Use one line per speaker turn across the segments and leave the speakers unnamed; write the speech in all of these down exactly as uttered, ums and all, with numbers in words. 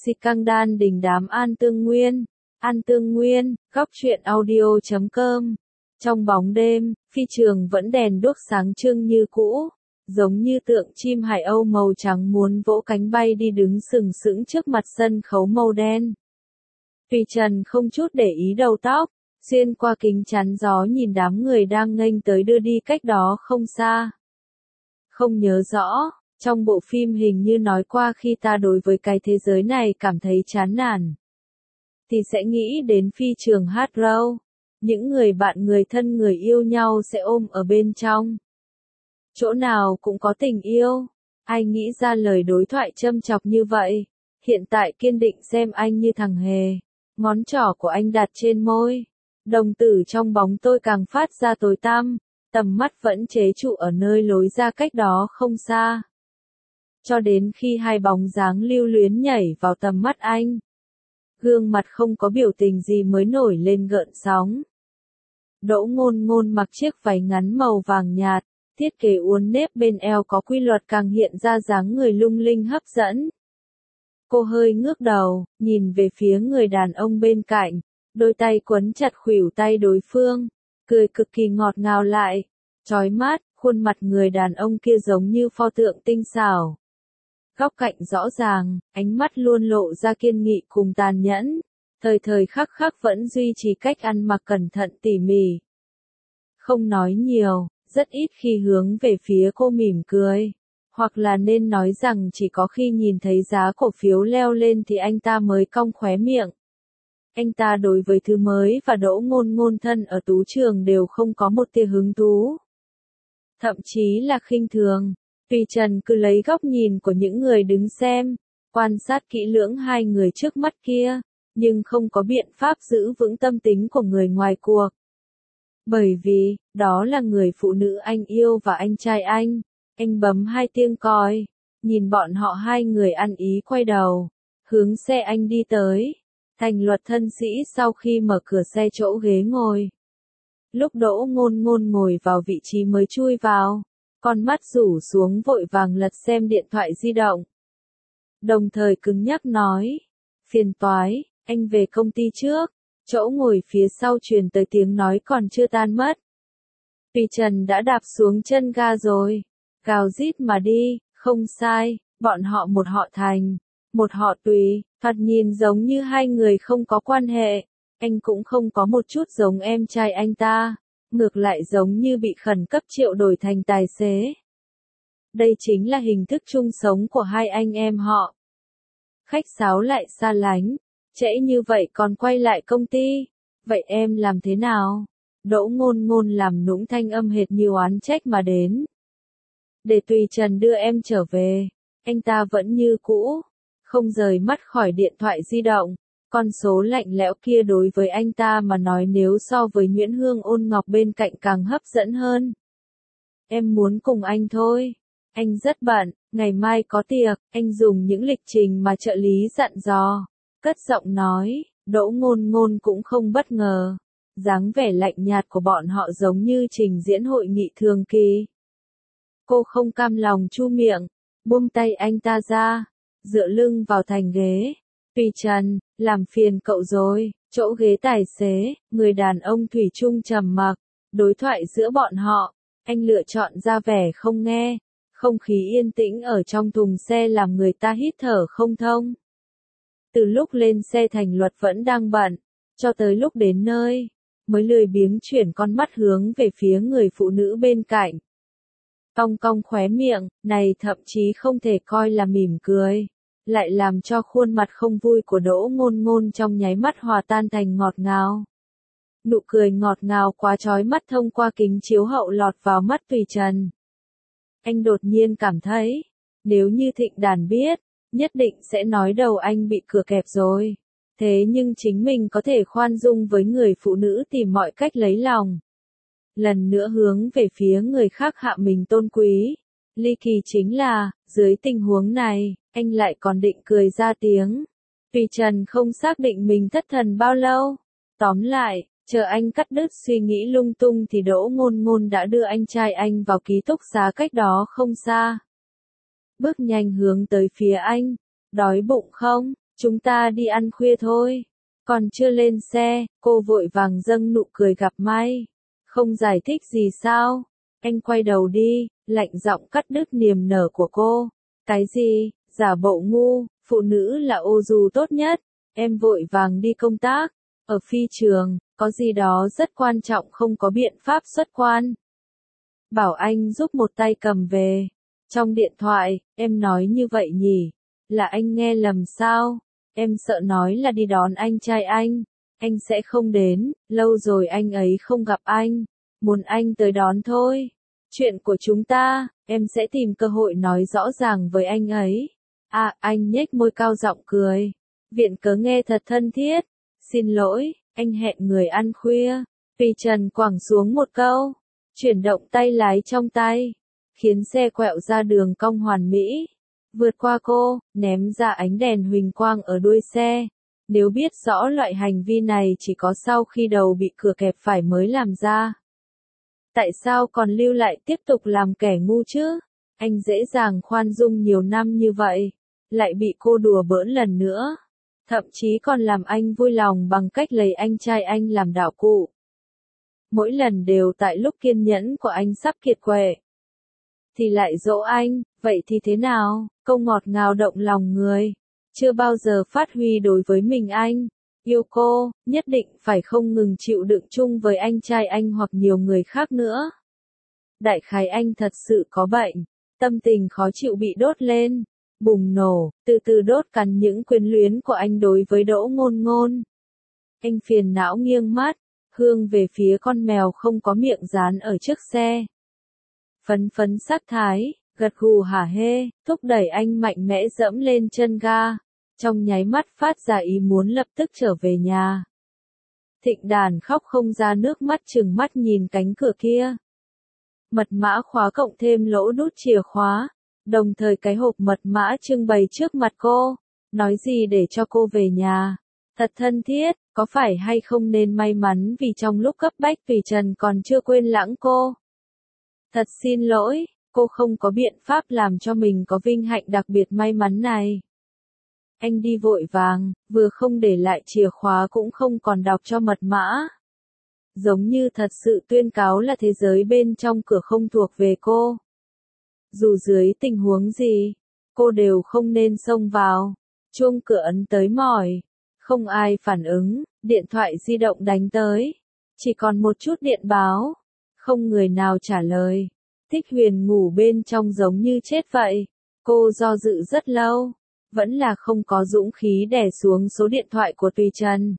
Si căng đan đình đám An Tương Nguyên. An Tương Nguyên, góc truyện audio chấm com. Trong bóng đêm, phi trường vẫn đèn đuốc sáng trưng như cũ, giống như tượng chim hải âu màu trắng muốn vỗ cánh bay đi đứng sừng sững trước mặt sân khấu màu đen. Tùy Trần không chút để ý đầu tóc, xuyên qua kính chắn gió nhìn đám người đang nghênh tới đưa đi cách đó không xa. Không nhớ rõ, trong bộ phim hình như nói qua khi ta đối với cái thế giới này cảm thấy chán nản, thì sẽ nghĩ đến phi trường Hát Row. Những người bạn người thân người yêu nhau sẽ ôm ở bên trong. Chỗ nào cũng có tình yêu. Ai nghĩ ra lời đối thoại châm chọc như vậy? Hiện tại kiên định xem anh như thằng hề. Ngón trỏ của anh đặt trên môi. Đồng tử trong bóng tôi càng phát ra tối tăm. Tầm mắt vẫn chế trụ ở nơi lối ra cách đó không xa. Cho đến khi hai bóng dáng lưu luyến nhảy vào tầm mắt anh. Gương mặt không có biểu tình gì mới nổi lên gợn sóng. Đỗ Ngôn Ngôn mặc chiếc váy ngắn màu vàng nhạt, thiết kế uốn nếp bên eo có quy luật càng hiện ra dáng người lung linh hấp dẫn. Cô hơi ngước đầu, nhìn về phía người đàn ông bên cạnh, đôi tay quấn chặt khuỷu tay đối phương, cười cực kỳ ngọt ngào lại, chói mắt, khuôn mặt người đàn ông kia giống như pho tượng tinh xảo. Góc cạnh rõ ràng, ánh mắt luôn lộ ra kiên nghị cùng tàn nhẫn. Thời thời khắc khắc vẫn duy trì cách ăn mặc cẩn thận tỉ mỉ. Không nói nhiều, rất ít khi hướng về phía cô mỉm cười. Hoặc là nên nói rằng chỉ có khi nhìn thấy giá cổ phiếu leo lên thì anh ta mới cong khóe miệng. Anh ta đối với thứ mới và Đỗ Ngôn Ngôn thân ở Tú Trường đều không có một tia hứng thú. Thậm chí là khinh thường. Tùy Trần cứ lấy góc nhìn của những người đứng xem, quan sát kỹ lưỡng hai người trước mắt kia. Nhưng không có biện pháp giữ vững tâm tính của người ngoài cuộc. Bởi vì, đó là người phụ nữ anh yêu và anh trai anh. Anh bấm hai tiếng còi, nhìn bọn họ hai người ăn ý quay đầu, hướng xe anh đi tới. Thành Luật thân sĩ sau khi mở cửa xe chỗ ghế ngồi. Lúc Đỗ Ngôn Ngôn ngồi vào vị trí mới chui vào, con mắt rủ xuống vội vàng lật xem điện thoại di động. Đồng thời cứng nhắc nói, phiền toái. Anh về công ty trước, chỗ ngồi phía sau truyền tới tiếng nói còn chưa tan mất. Tùy Trần đã đạp xuống chân ga rồi, gào rít mà đi, không sai, bọn họ một họ Thành, một họ Tùy, thoạt nhìn giống như hai người không có quan hệ, anh cũng không có một chút giống em trai anh ta, ngược lại giống như bị khẩn cấp triệu đổi thành tài xế. Đây chính là hình thức chung sống của hai anh em họ. Khách sáo lại xa lánh. Trễ như vậy còn quay lại công ty, vậy em làm thế nào? Đỗ Ngôn Ngôn làm nũng thanh âm hệt như oán trách mà đến. Để Tùy Trần đưa em trở về, anh ta vẫn như cũ, không rời mắt khỏi điện thoại di động, con số lạnh lẽo kia đối với anh ta mà nói nếu so với Nguyễn Hương Ôn Ngọc bên cạnh càng hấp dẫn hơn. Em muốn cùng anh thôi, anh rất bận, ngày mai có tiệc, anh dùng những lịch trình mà trợ lý dặn dò. Cất giọng nói, Đỗ Ngôn Ngôn cũng không bất ngờ. Dáng vẻ lạnh nhạt của bọn họ giống như trình diễn hội nghị thường kỳ. Cô không cam lòng chu miệng, buông tay anh ta ra, dựa lưng vào thành ghế. Tùy Trần, làm phiền cậu rồi, chỗ ghế tài xế, người đàn ông thủy chung trầm mặc. Đối thoại giữa bọn họ, anh lựa chọn ra vẻ không nghe. Không khí yên tĩnh ở trong thùng xe làm người ta hít thở không thông. Từ lúc lên xe Thành Luật vẫn đang bận, cho tới lúc đến nơi, mới lười biếng chuyển con mắt hướng về phía người phụ nữ bên cạnh. Cong cong khóe miệng, này thậm chí không thể coi là mỉm cười, lại làm cho khuôn mặt không vui của Đỗ Ngôn Ngôn trong nháy mắt hòa tan thành ngọt ngào. Nụ cười ngọt ngào quá chói mắt thông qua kính chiếu hậu lọt vào mắt Tùy Trần. Anh đột nhiên cảm thấy, nếu như Thịnh Đàn biết, nhất định sẽ nói đầu anh bị cửa kẹp rồi. Thế nhưng chính mình có thể khoan dung với người phụ nữ tìm mọi cách lấy lòng. Lần nữa hướng về phía người khác hạ mình tôn quý. Ly kỳ chính là, dưới tình huống này, anh lại còn định cười ra tiếng. Tùy Trần không xác định mình thất thần bao lâu. Tóm lại, chờ anh cắt đứt suy nghĩ lung tung thì Đỗ Ngôn Ngôn đã đưa anh trai anh vào ký túc xá cách đó không xa. Bước nhanh hướng tới phía anh. Đói bụng không? Chúng ta đi ăn khuya thôi. Còn chưa lên xe, cô vội vàng dâng nụ cười gặp may. Không giải thích gì sao? Anh quay đầu đi, lạnh giọng cắt đứt niềm nở của cô. Cái gì? Giả bộ ngu, phụ nữ là ô dù tốt nhất. Em vội vàng đi công tác. Ở phi trường, có gì đó rất quan trọng không có biện pháp xuất quan. Bảo anh giúp một tay cầm về. Trong điện thoại, em nói như vậy nhỉ? Là anh nghe lầm sao? Em sợ nói là đi đón anh trai anh. Anh sẽ không đến, lâu rồi anh ấy không gặp anh. Muốn anh tới đón thôi. Chuyện của chúng ta, em sẽ tìm cơ hội nói rõ ràng với anh ấy. À, anh nhếch môi cao giọng cười. Viện cớ nghe thật thân thiết. Xin lỗi, anh hẹn người ăn khuya. Vì Trần quẳng xuống một câu. Chuyển động tay lái trong tay. Khiến xe quẹo ra đường cong hoàn mỹ. Vượt qua cô, ném ra ánh đèn huỳnh quang ở đuôi xe. Nếu biết rõ loại hành vi này chỉ có sau khi đầu bị cửa kẹp phải mới làm ra. Tại sao còn lưu lại tiếp tục làm kẻ ngu chứ? Anh dễ dàng khoan dung nhiều năm như vậy, lại bị cô đùa bỡn lần nữa. Thậm chí còn làm anh vui lòng bằng cách lấy anh trai anh làm đạo cụ. Mỗi lần đều tại lúc kiên nhẫn của anh sắp kiệt quệ. Thì lại dỗ anh, vậy thì thế nào? Câu ngọt ngào động lòng người. Chưa bao giờ phát huy đối với mình anh. Yêu cô, nhất định phải không ngừng chịu đựng chung với anh trai anh hoặc nhiều người khác nữa. Đại khái anh thật sự có bệnh. Tâm tình khó chịu bị đốt lên. Bùng nổ, từ từ đốt cắn những quyến luyến của anh đối với Đỗ Ngôn Ngôn. Anh phiền não nghiêng mắt, hướng về phía con mèo không có miệng dán ở trước xe. Phấn phấn sắc thái, gật gù hả hê, thúc đẩy anh mạnh mẽ dẫm lên chân ga. Trong nháy mắt phát ra ý muốn lập tức trở về nhà. Thịnh Đàn khóc không ra nước mắt trừng mắt nhìn cánh cửa kia. Mật mã khóa cộng thêm lỗ đút chìa khóa. Đồng thời cái hộp mật mã trưng bày trước mặt cô. Nói gì để cho cô về nhà. Thật thân thiết, có phải hay không nên may mắn vì trong lúc cấp bách Tùy Trần còn chưa quên lãng cô. Thật xin lỗi, cô không có biện pháp làm cho mình có vinh hạnh đặc biệt may mắn này. Anh đi vội vàng, vừa không để lại chìa khóa cũng không còn đọc cho mật mã. Giống như thật sự tuyên cáo là thế giới bên trong cửa không thuộc về cô. Dù dưới tình huống gì, cô đều không nên xông vào. Chuông cửa ấn tới mỏi. Không ai phản ứng, điện thoại di động đánh tới. Chỉ còn một chút điện báo. Không người nào trả lời. Thích Huyền ngủ bên trong giống như chết vậy. Cô do dự rất lâu. Vẫn là không có dũng khí đè xuống số điện thoại của Tùy Trần.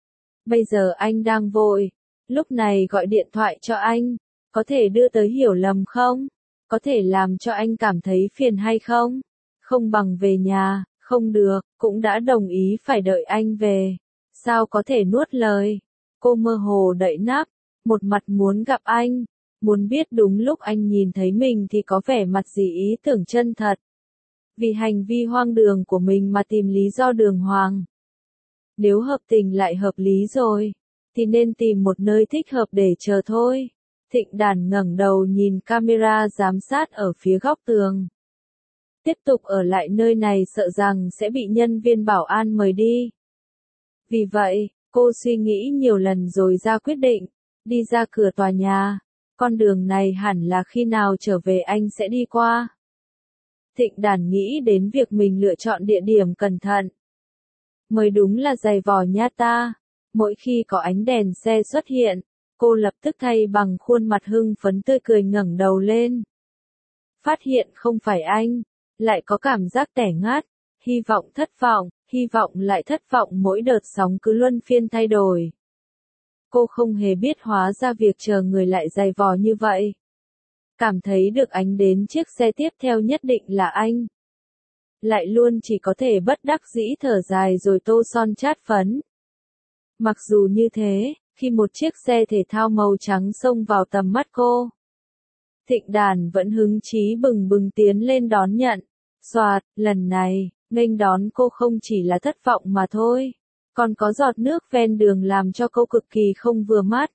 Bây giờ anh đang vội. Lúc này gọi điện thoại cho anh. Có thể đưa tới hiểu lầm không? Có thể làm cho anh cảm thấy phiền hay không? Không bằng về nhà, không được, cũng đã đồng ý phải đợi anh về. Sao có thể nuốt lời? Cô mơ hồ đậy nắp, một mặt muốn gặp anh, muốn biết đúng lúc anh nhìn thấy mình thì có vẻ mặt gì ý tưởng chân thật. Vì hành vi hoang đường của mình mà tìm lý do đường hoàng. Nếu hợp tình lại hợp lý rồi, thì nên tìm một nơi thích hợp để chờ thôi. Thịnh Đàn ngẩng đầu nhìn camera giám sát ở phía góc tường. Tiếp tục ở lại nơi này sợ rằng sẽ bị nhân viên bảo an mời đi. Vì vậy, cô suy nghĩ nhiều lần rồi ra quyết định, đi ra cửa tòa nhà. Con đường này hẳn là khi nào trở về anh sẽ đi qua. Thịnh Đàn nghĩ đến việc mình lựa chọn địa điểm cẩn thận. Mới đúng là giày vò nha ta. Mỗi khi có ánh đèn xe xuất hiện, cô lập tức thay bằng khuôn mặt hưng phấn tươi cười ngẩng đầu lên. Phát hiện không phải anh, lại có cảm giác tẻ ngắt, hy vọng thất vọng, hy vọng lại thất vọng mỗi đợt sóng cứ luân phiên thay đổi. Cô không hề biết hóa ra việc chờ người lại dày vò như vậy. Cảm thấy được ánh đến chiếc xe tiếp theo nhất định là anh. Lại luôn chỉ có thể bất đắc dĩ thở dài rồi tô son chát phấn. Mặc dù như thế, khi một chiếc xe thể thao màu trắng xông vào tầm mắt cô, Thịnh Đàn vẫn hứng chí bừng bừng tiến lên đón nhận. Xoạt, lần này, nghênh đón cô không chỉ là thất vọng mà thôi, còn có giọt nước ven đường làm cho cô cực kỳ không vừa mắt.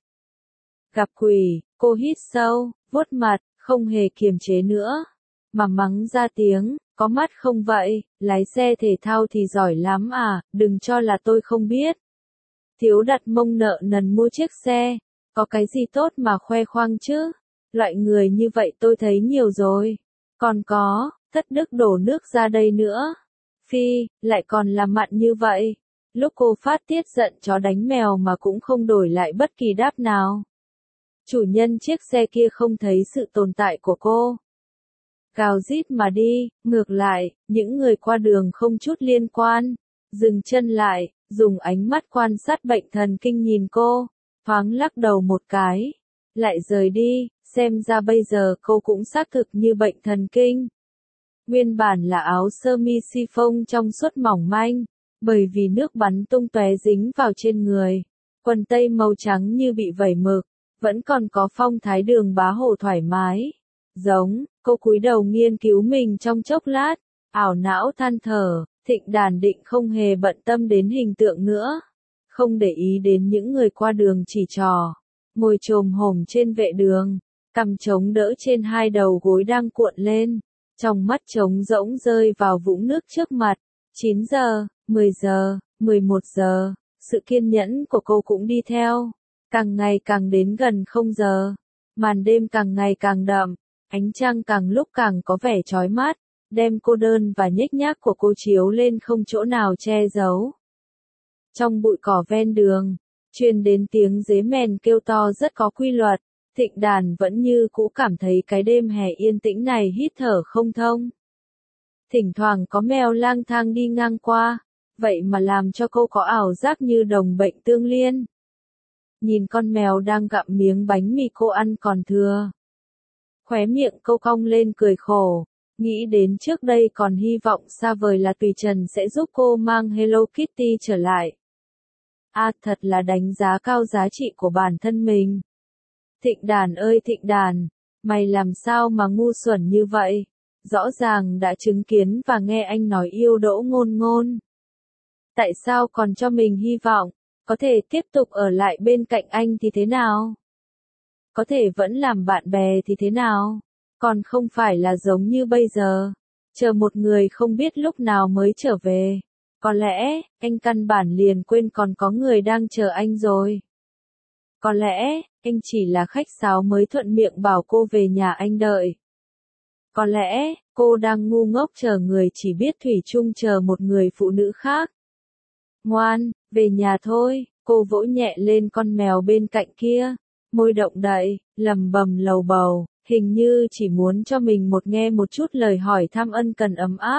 Gặp quỷ, cô hít sâu, vuốt mặt, không hề kiềm chế nữa, mà mắng ra tiếng, Có mắt không vậy, lái xe thể thao thì giỏi lắm à, đừng cho là tôi không biết. Thiếu đặt mông nợ nần mua chiếc xe, có cái gì tốt mà khoe khoang chứ, loại người như vậy tôi thấy nhiều rồi. Còn có, thất đức đổ nước ra đây nữa. Phi, lại còn làm mặn như vậy. Lúc cô phát tiết giận chó đánh mèo mà cũng không đổi lại bất kỳ đáp nào. Chủ nhân chiếc xe kia không thấy sự tồn tại của cô. Gào rít mà đi, ngược lại, những người qua đường không chút liên quan. Dừng chân lại, dùng ánh mắt quan sát bệnh thần kinh nhìn cô, thoáng lắc đầu một cái. Lại rời đi, xem ra bây giờ cô cũng xác thực như bệnh thần kinh. Nguyên bản là áo sơ mi chiffon trong suốt mỏng manh, bởi vì nước bắn tung tóe dính vào trên người. Quần tây màu trắng như bị vẩy mực, vẫn còn có phong thái đường bá hồ thoải mái. Giống, cô cúi đầu nghiên cứu mình trong chốc lát, ảo não than thở, Thịnh Đàn định không hề bận tâm đến hình tượng nữa. Không để ý đến những người qua đường chỉ trò. Ngồi chồm hổm trên vệ đường, cằm chống đỡ trên hai đầu gối đang cuộn lên. Trong mắt trống rỗng rơi vào vũng nước trước mặt. chín giờ, mười giờ, mười một giờ, sự kiên nhẫn của cô cũng đi theo. Càng ngày càng đến gần không giờ. Màn đêm càng ngày càng đậm, ánh trăng càng lúc càng có vẻ chói mắt, đem cô đơn và nhếch nhác của cô chiếu lên không chỗ nào che giấu. Trong bụi cỏ ven đường, truyền đến tiếng dế mèn kêu to rất có quy luật. Thịnh Đàn vẫn như cũ cảm thấy cái đêm hè yên tĩnh này hít thở không thông. Thỉnh thoảng có mèo lang thang đi ngang qua, vậy mà làm cho cô có ảo giác như đồng bệnh tương liên. Nhìn con mèo đang gặm miếng bánh mì cô ăn còn thừa. Khóe miệng cô cong lên cười khổ, nghĩ đến trước đây còn hy vọng xa vời là Tùy Trần sẽ giúp cô mang Hello Kitty trở lại. À, thật là đánh giá cao giá trị của bản thân mình. Thịnh Đàn ơi Thịnh Đàn, mày làm sao mà ngu xuẩn như vậy? Rõ ràng đã chứng kiến và nghe anh nói yêu Đỗ Ngôn Ngôn. Tại sao còn cho mình hy vọng, có thể tiếp tục ở lại bên cạnh anh thì thế nào? Có thể vẫn làm bạn bè thì thế nào? Còn không phải là giống như bây giờ, chờ một người không biết lúc nào mới trở về. Có lẽ, anh căn bản liền quên còn có người đang chờ anh rồi. Có lẽ, anh chỉ là khách sáo mới thuận miệng bảo cô về nhà anh đợi. Có lẽ, cô đang ngu ngốc chờ người chỉ biết thủy chung chờ một người phụ nữ khác. Ngoan, về nhà thôi, cô vỗ nhẹ lên con mèo bên cạnh kia, môi động đậy, lầm bầm lầu bầu, hình như chỉ muốn cho mình một nghe một chút lời hỏi thăm ân cần ấm áp.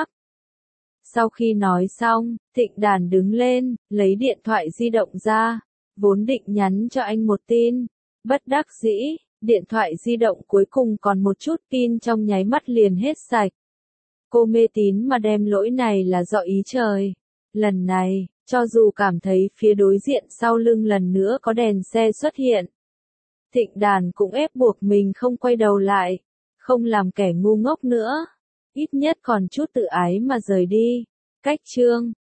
Sau khi nói xong, Thịnh Đàn đứng lên, lấy điện thoại di động ra, vốn định nhắn cho anh một tin. Bất đắc dĩ, điện thoại di động cuối cùng còn một chút pin trong nháy mắt liền hết sạch. Cô mê tín mà đem lỗi này là do ý trời. Lần này, cho dù cảm thấy phía đối diện sau lưng lần nữa có đèn xe xuất hiện, Thịnh Đàn cũng ép buộc mình không quay đầu lại, không làm kẻ ngu ngốc nữa. Ít nhất còn chút tự ái mà rời đi. Cách chương